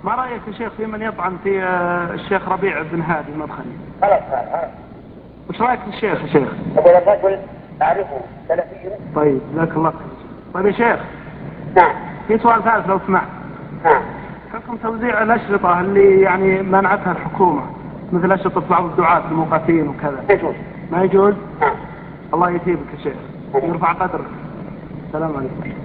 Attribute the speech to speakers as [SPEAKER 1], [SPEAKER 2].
[SPEAKER 1] ما رأيك يا شيخ في من يطعن في الشيخ ربيع بن هادي المدخلي؟
[SPEAKER 2] خلاص.
[SPEAKER 1] وش رأيك في الشيخ يا شيخ؟
[SPEAKER 2] أقول الرجل أعرفه سلفي.
[SPEAKER 1] طيب جزاك الله خير. طيب يا شيخ.
[SPEAKER 2] نعم.
[SPEAKER 1] في سؤال ثالث لو سمحت.
[SPEAKER 2] نعم.
[SPEAKER 1] حكم توزيع الأشرطة اللي يعني منعتها الحكومة مثل أشرطة بعض الدعاة الموقفين وكذا.
[SPEAKER 2] يجوز.
[SPEAKER 1] ما يجوز؟
[SPEAKER 2] نعم.
[SPEAKER 1] الله يثيبك يا شيخ. يرفع قدرك. السلام عليكم.